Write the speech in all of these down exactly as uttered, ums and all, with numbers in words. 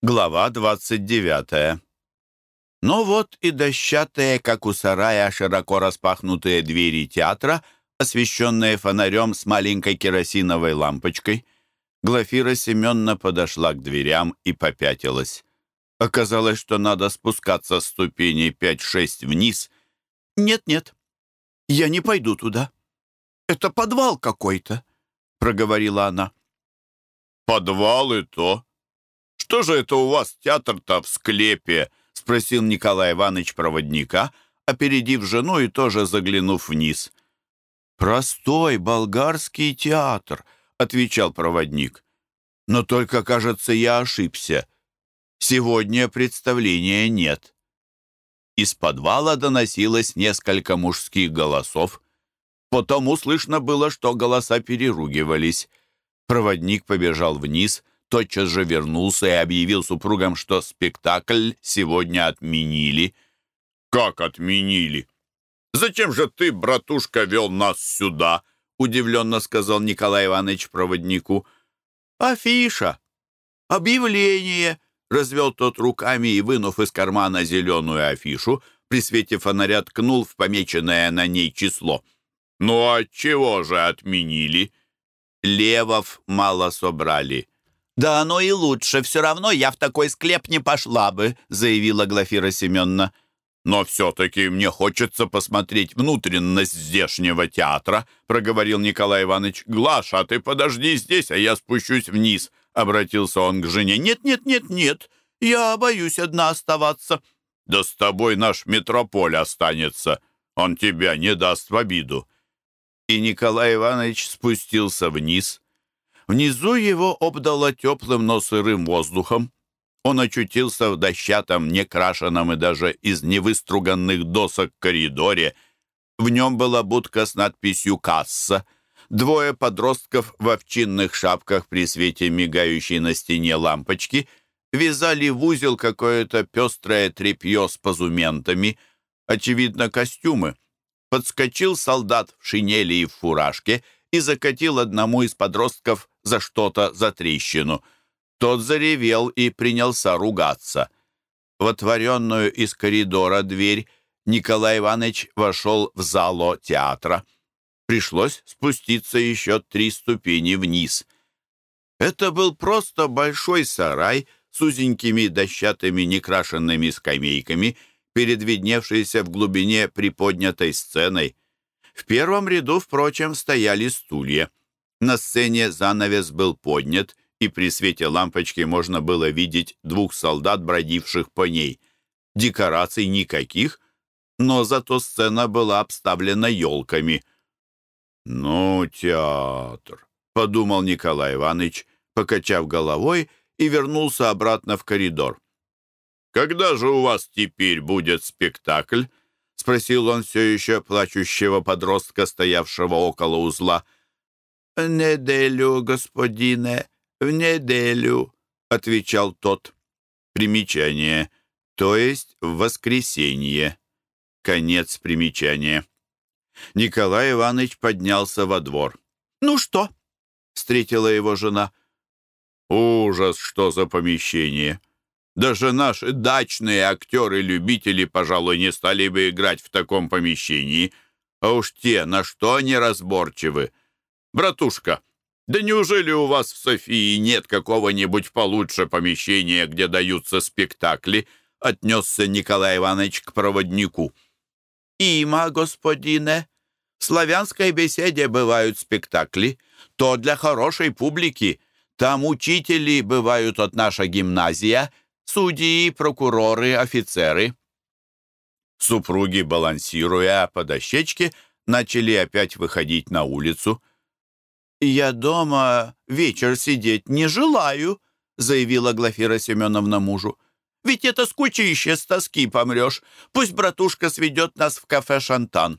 Глава двадцать девятая. Ну вот и дощатые, как у сарая, широко распахнутые двери театра, освещенные фонарем с маленькой керосиновой лампочкой. Глафира Семеновна подошла к дверям и попятилась. Оказалось, что надо спускаться с ступеней пять-шесть вниз. «Нет-нет, я не пойду туда. Это подвал какой-то», — проговорила она. «Подвал и то? Что же это у вас театр-то в склепе?» — спросил Николай Иванович проводника, опередив жену и тоже заглянув вниз. «Простой болгарский театр», — отвечал проводник. «Но только, кажется, я ошибся. Сегодня представления нет». Из подвала доносилось несколько мужских голосов. Потому слышно было, что голоса переругивались. Проводник побежал вниз, тотчас же вернулся и объявил супругам, что спектакль сегодня отменили. «Как отменили? Зачем же ты, братушка, вел нас сюда?» — удивленно сказал Николай Иванович проводнику. «Афиша! Объявление!» — развел тот руками и, вынув из кармана зеленую афишу, при свете фонаря ткнул в помеченное на ней число. «Ну а чего же отменили?» «Левов мало собрали». «Да оно и лучше. Все равно я в такой склеп не пошла бы», — заявила Глафира Семеновна. «Но все-таки мне хочется посмотреть внутренность здешнего театра», — проговорил Николай Иванович. «Глаша, ты подожди здесь, а я спущусь вниз», — обратился он к жене. «Нет, нет, нет, нет, я боюсь одна оставаться». «Да с тобой наш метрополь останется. Он тебя не даст в обиду». И Николай Иванович спустился вниз. Внизу его обдало теплым, но сырым воздухом. Он очутился в дощатом, некрашенном и даже из невыструганных досок коридоре. В нем была будка с надписью «Касса». Двое подростков в овчинных шапках при свете мигающей на стене лампочки вязали в узел какое-то пестрое тряпье с позументами, очевидно, костюмы. Подскочил солдат в шинели и в фуражке и закатил одному из подростков за что-то за трещину. Тот заревел и принялся ругаться. В отворенную из коридора дверь Николай Иванович вошел в зало театра. Пришлось спуститься еще три ступени вниз. Это был просто большой сарай с узенькими дощатыми некрашенными скамейками, перед видневшейся в глубине приподнятой сценой. В первом ряду, впрочем, стояли стулья. На сцене занавес был поднят, и при свете лампочки можно было видеть двух солдат, бродивших по ней. Декораций никаких, но зато сцена была обставлена елками. «Ну, театр», — подумал Николай Иванович, покачав головой, и вернулся обратно в коридор. «Когда же у вас теперь будет спектакль?» — спросил он все еще плачущего подростка, стоявшего около узла. «В неделю, господине, в неделю», — отвечал тот. Примечание, то есть в воскресенье. Конец примечания. Николай Иванович поднялся во двор. «Ну что?» — встретила его жена. «Ужас, что за помещение! Даже наши дачные актеры-любители, пожалуй, не стали бы играть в таком помещении. А уж те, на что они разборчивы. Братушка, да неужели у вас в Софии нет какого-нибудь получше помещения, где даются спектакли?» — отнесся Николай Иванович к проводнику. «Има, господине, в славянской беседе бывают спектакли. То для хорошей публики. Там учители бывают от наша гимназия, судьи, прокуроры, офицеры». Супруги, балансируя по дощечке, начали опять выходить на улицу. «Я дома вечер сидеть не желаю», — заявила Глафира Семеновна мужу. «Ведь это скучище, с тоски помрешь. Пусть братушка сведет нас в кафе «Шантан».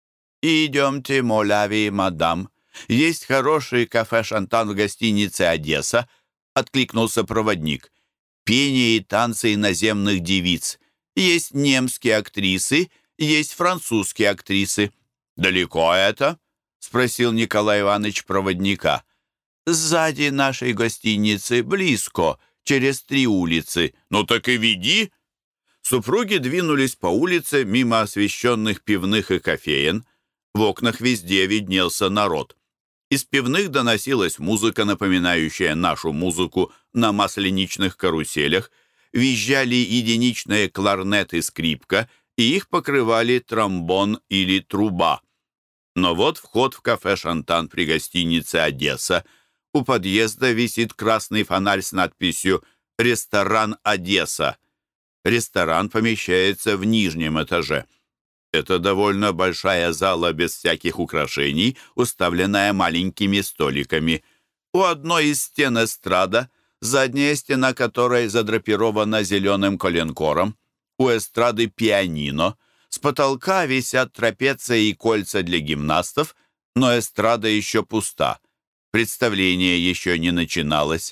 «Идемте, моляви, мадам. Есть хороший кафе «Шантан» в гостинице «Одесса», — откликнулся проводник. «Пение и танцы иноземных девиц. Есть немские актрисы, есть французские актрисы». «Далеко это?» — спросил Николай Иванович проводника. «Сзади нашей гостиницы, близко, через три улицы. Ну так и веди. Супруги двинулись по улице мимо освещенных пивных и кофеен. В окнах везде виднелся народ. Из пивных доносилась музыка, напоминающая нашу музыку на масленичных каруселях. Визжали единичные кларнет и скрипка, и их покрывали тромбон или труба. Но вот вход в кафе «Шантан» при гостинице «Одесса». У подъезда висит красный фонарь с надписью «Ресторан Одесса». Ресторан помещается в нижнем этаже. Это довольно большая зала без всяких украшений, уставленная маленькими столиками. У одной из стен эстрада, задняя стена которой задрапирована зеленым коленкором. У эстрады пианино. С потолка висят трапеции и кольца для гимнастов, но эстрада еще пуста. Представление еще не начиналось.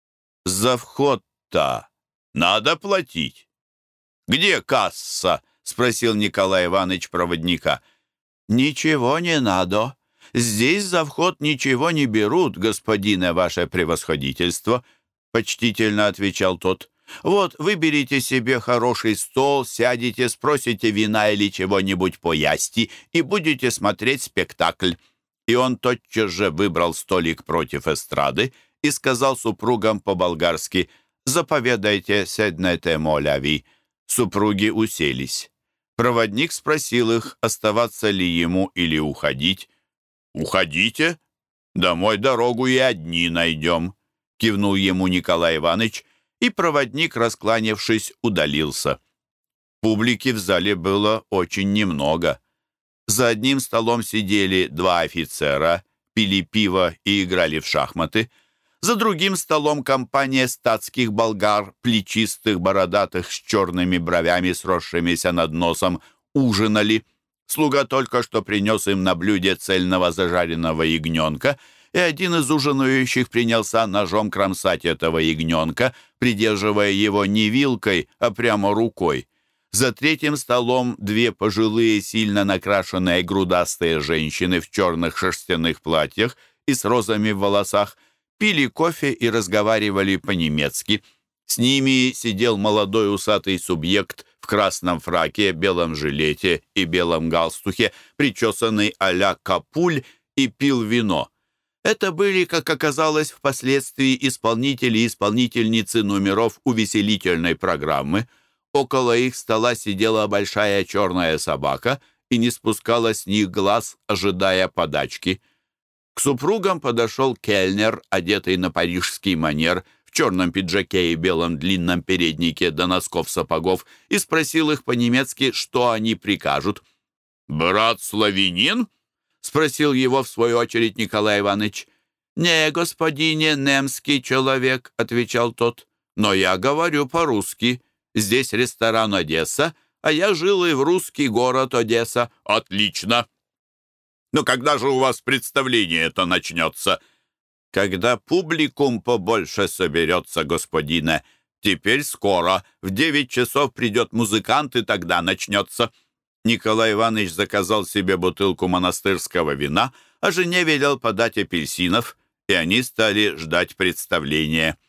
За вход-то надо платить. «Где касса?» — спросил Николай Иванович проводника. «Ничего не надо. Здесь за вход ничего не берут, господине ваше превосходительство», — почтительно отвечал тот. «Вот, выберите себе хороший стол, сядете, спросите вина или чего-нибудь поясти и будете смотреть спектакль». И он тотчас же выбрал столик против эстрады и сказал супругам по-болгарски «Заповедайте, седнете, моляви». Супруги уселись. Проводник спросил их, оставаться ли ему или уходить. «Уходите? Домой дорогу и одни найдем», — кивнул ему Николай Иванович, и проводник, раскланявшись, удалился. Публики в зале было очень немного. За одним столом сидели два офицера, пили пиво и играли в шахматы. За другим столом компания статских болгар, плечистых, бородатых, с черными бровями, сросшимися над носом, ужинали. Слуга только что принес им на блюде цельного зажаренного ягненка, и один из ужинающих принялся ножом кромсать этого ягненка, придерживая его не вилкой, а прямо рукой. За третьим столом две пожилые, сильно накрашенные грудастые женщины в черных шерстяных платьях и с розами в волосах пили кофе и разговаривали по-немецки. С ними сидел молодой усатый субъект в красном фраке, белом жилете и белом галстухе, причесанный а-ля Капуль, и пил вино. Это были, как оказалось впоследствии, исполнители и исполнительницы номеров увеселительной программы. Около их стола сидела большая черная собака и не спускала с них глаз, ожидая подачки. К супругам подошел кельнер, одетый на парижский манер, в черном пиджаке и белом длинном переднике до носков сапогов, и спросил их по-немецки, что они прикажут. «Брат славянин?» — спросил его в свою очередь Николай Иванович. «Не, господине, немский человек», — отвечал тот. «Но я говорю по-русски. Здесь ресторан Одесса, а я жил и в русский город Одесса». «Отлично! Но когда же у вас представление это начнется?» «Когда публикум побольше соберется, господине. Теперь скоро. В девять часов придет музыкант, и тогда начнется». Николай Иванович заказал себе бутылку монастырского вина, а жене велел подать апельсинов, и они стали ждать представления.